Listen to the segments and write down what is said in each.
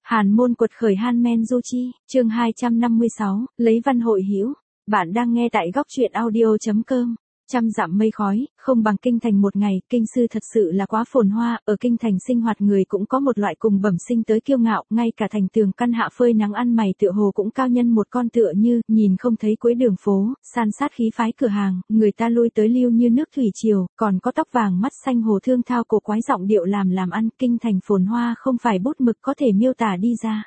Hàn môn quật khởi Han Men Du Chi, chương 256, lấy văn hội hữu. Bạn đang nghe tại góc truyện audio.com. Trăm dặm mây khói, không bằng kinh thành một ngày, kinh sư thật sự là quá phồn hoa, ở kinh thành sinh hoạt người cũng có một loại cùng bẩm sinh tới kiêu ngạo, ngay cả thành tường căn hạ phơi nắng ăn mày tựa hồ cũng cao nhân một con tựa như, nhìn không thấy cuối đường phố, san sát khí phái cửa hàng, người ta lui tới lưu như nước thủy triều, còn có tóc vàng mắt xanh hồ thương thao cổ quái giọng điệu làm ăn, kinh thành phồn hoa không phải bút mực có thể miêu tả đi ra.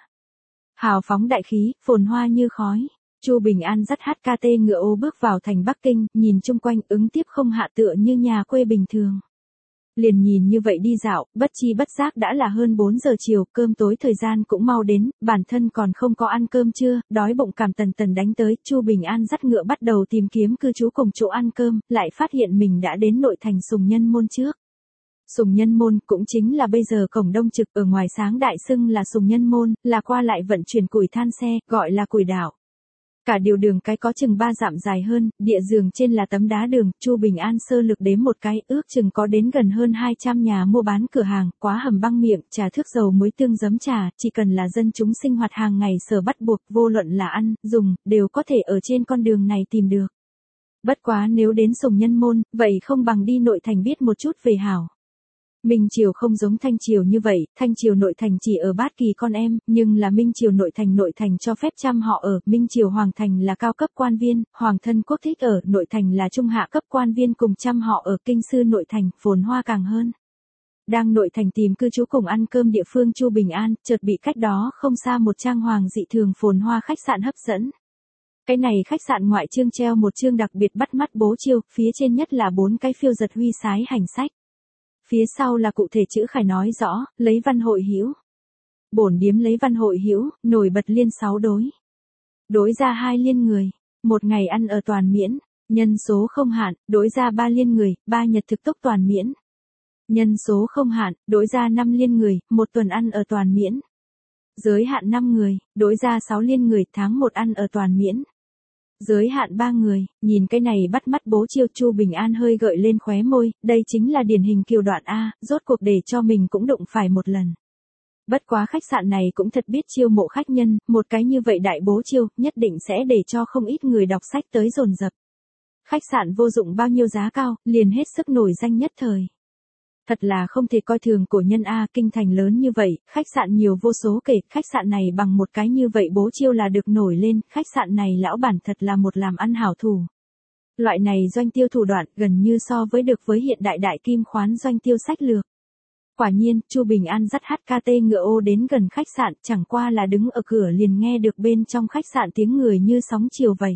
Hào phóng đại khí, phồn hoa như khói. Chu Bình An dắt HKT ngựa ô bước vào thành Bắc Kinh, nhìn chung quanh ứng tiếp không hạ tựa như nhà quê bình thường. Liền nhìn như vậy đi dạo, bất chi bất giác đã là hơn 4 giờ chiều, cơm tối thời gian cũng mau đến, bản thân còn không có ăn cơm trưa, đói bụng cảm tần đánh tới, Chu Bình An dắt ngựa bắt đầu tìm kiếm cư trú cùng chỗ ăn cơm, lại phát hiện mình đã đến nội thành Sùng Nhân Môn trước. Sùng Nhân Môn cũng chính là bây giờ cổng Đông Trực, ở ngoài sáng đại xưng là Sùng Nhân Môn, là qua lại vận chuyển củi than xe, gọi là củi đảo. Cả điều đường cái có chừng 3 dặm dài hơn, địa giường trên là tấm đá đường, Chu Bình An sơ lược đếm một cái, ước chừng có đến gần hơn 200 nhà mua bán cửa hàng, quá hầm băng miệng, trà thước dầu muối tương giấm trà, chỉ cần là dân chúng sinh hoạt hàng ngày sở bắt buộc, vô luận là ăn, dùng, đều có thể ở trên con đường này tìm được. Bất quá nếu đến Sùng Nhân Môn, vậy không bằng đi nội thành biết một chút về hảo. Minh Triều không giống Thanh Triều như vậy, Thanh Triều nội thành chỉ ở bát kỳ con em, nhưng là Minh Triều nội thành cho phép trăm họ ở, Minh Triều Hoàng thành là cao cấp quan viên, Hoàng thân quốc thích ở, nội thành là trung hạ cấp quan viên cùng trăm họ ở, kinh sư nội thành, phồn hoa càng hơn. Đang nội thành tìm cư trú cùng ăn cơm địa phương Chu Bình An, chợt bị cách đó không xa một trang hoàng dị thường phồn hoa khách sạn hấp dẫn. Cái này khách sạn ngoại trương treo một chương đặc biệt bắt mắt bố chiêu, phía trên nhất là 4 cái phiêu giật huy sái hành sách. Phía sau là cụ thể chữ khải nói rõ, lấy văn hội hữu. Bổn điếm lấy văn hội hữu, nổi bật liên 6 đối. Đối ra 2 liên người, một ngày ăn ở toàn miễn, nhân số không hạn, đối ra 3 liên người, 3 nhật thực tốc toàn miễn. Nhân số không hạn, đối ra 5 liên người, 1 tuần ăn ở toàn miễn. Giới hạn 5 người, đối ra 6 liên người, tháng 1 ăn ở toàn miễn. Giới hạn 3 người, nhìn cái này bắt mắt bố chiêu, Chu Bình An hơi gợi lên khóe môi, đây chính là điển hình kiều đoạn A, rốt cuộc để cho mình cũng đụng phải một lần. Bất quá khách sạn này cũng thật biết chiêu mộ khách nhân, một cái như vậy đại bố chiêu, nhất định sẽ để cho không ít người đọc sách tới dồn dập. Khách sạn vô dụng bao nhiêu giá cao, liền hết sức nổi danh nhất thời. Thật là không thể coi thường cổ nhân A, kinh thành lớn như vậy, khách sạn nhiều vô số kể, khách sạn này bằng một cái như vậy bố chiêu là được nổi lên, khách sạn này lão bản thật là một làm ăn hảo thủ. Loại này doanh tiêu thủ đoạn gần như so với được với hiện đại kim khoán doanh tiêu sách lược. Quả nhiên, Chu Bình An dắt HKT ngựa ô đến gần khách sạn, chẳng qua là đứng ở cửa liền nghe được bên trong khách sạn tiếng người như sóng chiều vậy.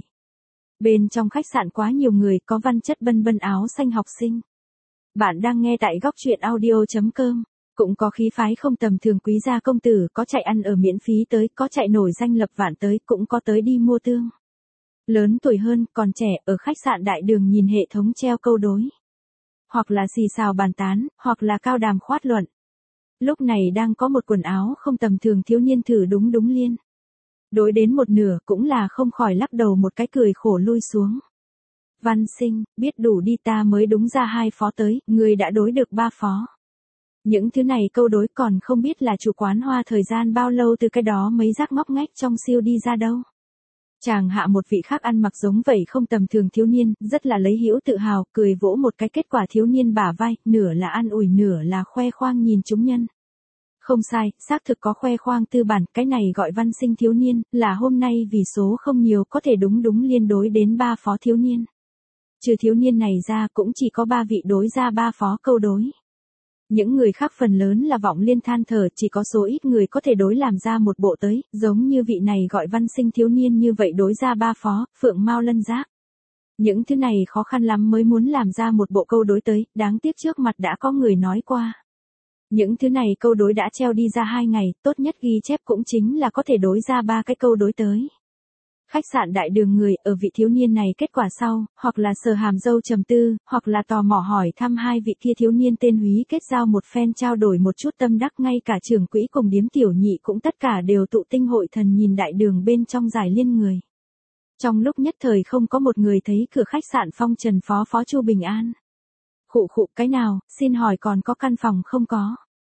Bên trong khách sạn quá nhiều người, có văn chất bân áo xanh học sinh. Bạn đang nghe tại góc truyện audio.com, cũng có khí phái không tầm thường quý gia công tử, có chạy ăn ở miễn phí tới, có chạy nổi danh lập vạn tới, cũng có tới đi mua tương. Lớn tuổi hơn, còn trẻ, ở khách sạn đại đường nhìn hệ thống treo câu đối. Hoặc là xì xào bàn tán, hoặc là cao đàm khoát luận. Lúc này đang có một quần áo không tầm thường thiếu niên thử đúng liên. Đối đến một nửa cũng là không khỏi lắc đầu một cái cười khổ lui xuống. Văn sinh, biết đủ đi ta mới đúng ra 2 phó tới, người đã đối được 3 phó. Những thứ này câu đối còn không biết là chủ quán hoa thời gian bao lâu từ cái đó mấy rác ngóc ngách trong siêu đi ra đâu. Chàng hạ một vị khác ăn mặc giống vậy không tầm thường thiếu niên, rất là lấy hữu tự hào, cười vỗ một cái kết quả thiếu niên bả vai, nửa là an ủi nửa là khoe khoang nhìn chúng nhân. Không sai, xác thực có khoe khoang tư bản, cái này gọi văn sinh thiếu niên, là hôm nay vì số không nhiều có thể đúng liên đối đến 3 phó thiếu niên. Trừ thiếu niên này ra cũng chỉ có 3 vị đối ra 3 phó câu đối. Những người khác phần lớn là vọng liên than thở, chỉ có số ít người có thể đối làm ra một bộ tới, giống như vị này gọi văn sinh thiếu niên như vậy đối ra 3 phó, phượng mao lân giác. Những thứ này khó khăn lắm mới muốn làm ra một bộ câu đối tới, đáng tiếc trước mặt đã có người nói qua. Những thứ này câu đối đã treo đi ra 2 ngày, tốt nhất ghi chép cũng chính là có thể đối ra 3 cái câu đối tới. Khách sạn đại đường người ở vị thiếu niên này kết quả sau, hoặc là sờ hàm dâu trầm tư, hoặc là tò mò hỏi thăm 2 vị kia thiếu niên tên húy kết giao một phen trao đổi một chút tâm đắc, ngay cả trưởng quỹ cùng điếm tiểu nhị cũng tất cả đều tụ tinh hội thần nhìn đại đường bên trong giải liên người. Trong lúc nhất thời không có một người thấy cửa khách sạn phong trần phó Chu Bình An. Khụ cái nào, xin hỏi còn có căn phòng không có?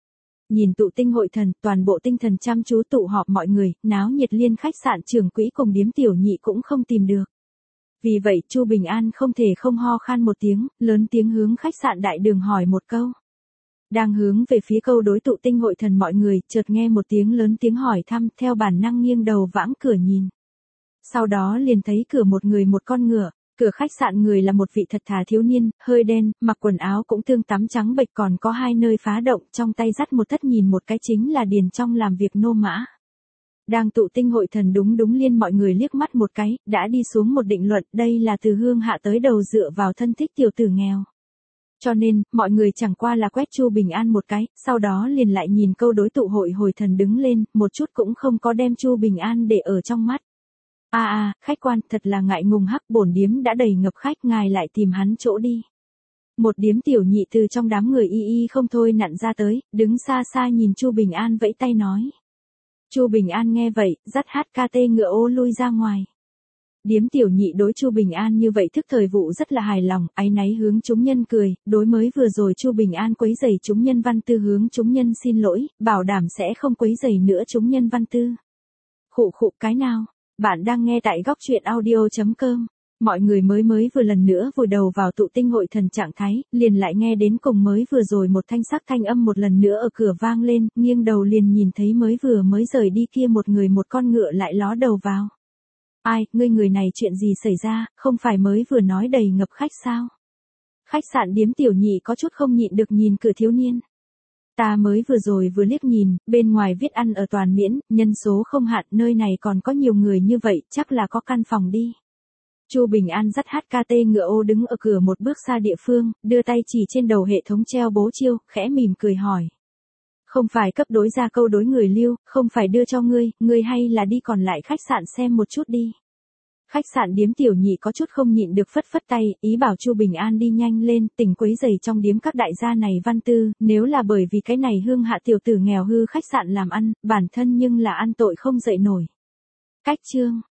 Nhìn tụ tinh hội thần, toàn bộ tinh thần chăm chú tụ họp mọi người, náo nhiệt liên khách sạn trưởng quỹ cùng điếm tiểu nhị cũng không tìm được. Vì vậy Chu Bình An không thể không ho khan một tiếng, lớn tiếng hướng khách sạn đại đường hỏi một câu. Đang hướng về phía câu đối tụ tinh hội thần mọi người, chợt nghe một tiếng lớn tiếng hỏi thăm, theo bản năng nghiêng đầu vãng cửa nhìn. Sau đó liền thấy cửa một người một con ngựa, cửa khách sạn người là một vị thật thà thiếu niên, hơi đen, mặc quần áo cũng tương tắm trắng bệch, còn có hai nơi phá động, trong tay dắt một thất, nhìn một cái chính là điền trong làm việc nô mã. Đang tụ tinh hội thần đúng liên mọi người liếc mắt một cái, đã đi xuống một định luận, đây là từ hương hạ tới đầu dựa vào thân thích tiểu tử nghèo. Cho nên, mọi người chẳng qua là quét Chu Bình An một cái, sau đó liền lại nhìn câu đối tụ hội hồi thần đứng lên, một chút cũng không có đem Chu Bình An để ở trong mắt. Khách quan, thật là ngại ngùng hắc, bổn điếm đã đầy ngập khách, ngài lại tìm hắn chỗ đi. Một điếm tiểu nhị từ trong đám người y không thôi nặn ra tới, đứng xa xa nhìn Chu Bình An vẫy tay nói. Chu Bình An nghe vậy, dắt HKT ngựa ô lui ra ngoài. Điếm tiểu nhị đối Chu Bình An như vậy thức thời vụ rất là hài lòng, áy náy hướng chúng nhân cười, đối mới vừa rồi Chu Bình An quấy rầy chúng nhân văn tư hướng chúng nhân xin lỗi, bảo đảm sẽ không quấy rầy nữa chúng nhân văn tư. Khụ cái nào, bạn đang nghe tại góc truyện audio.com. Mọi người mới vừa lần nữa vùi đầu vào tụ tinh hội thần trạng thái, liền lại nghe đến cùng mới vừa rồi một thanh sắc thanh âm một lần nữa ở cửa vang lên, nghiêng đầu liền nhìn thấy mới rời đi kia một người một con ngựa lại ló đầu vào. Ai, ngươi người này chuyện gì xảy ra, không phải mới vừa nói đầy ngập khách sao? Khách sạn điếm tiểu nhị có chút không nhịn được nhìn cửa thiếu niên. Ta mới vừa liếc nhìn, bên ngoài viết ăn ở toàn miễn, nhân số không hạn, nơi này còn có nhiều người như vậy, chắc là có căn phòng đi. Chu Bình An dắt HKT ngựa ô đứng ở cửa một bước xa địa phương, đưa tay chỉ trên đầu hệ thống treo bố chiêu, khẽ mỉm cười hỏi. Không phải cấp đối ra câu đối người lưu, không phải đưa cho ngươi hay là đi còn lại khách sạn xem một chút đi. Khách sạn điếm tiểu nhị có chút không nhịn được phất tay, ý bảo Chu Bình An đi nhanh lên, tỉnh quấy rầy trong điếm các đại gia này văn tư, nếu là bởi vì cái này hương hạ tiểu tử nghèo hư khách sạn làm ăn, bản thân nhưng là ăn tội không dậy nổi. Cách chương